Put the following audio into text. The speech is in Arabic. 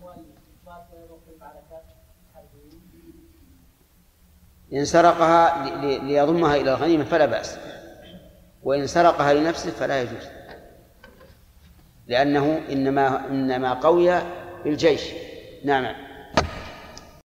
إن سرقها ليضمها إلى الغنيمة فلا بأس، وإن سرقها لنفسه فلا يجوز، لأنه إنما قوي بالجيش. نعم.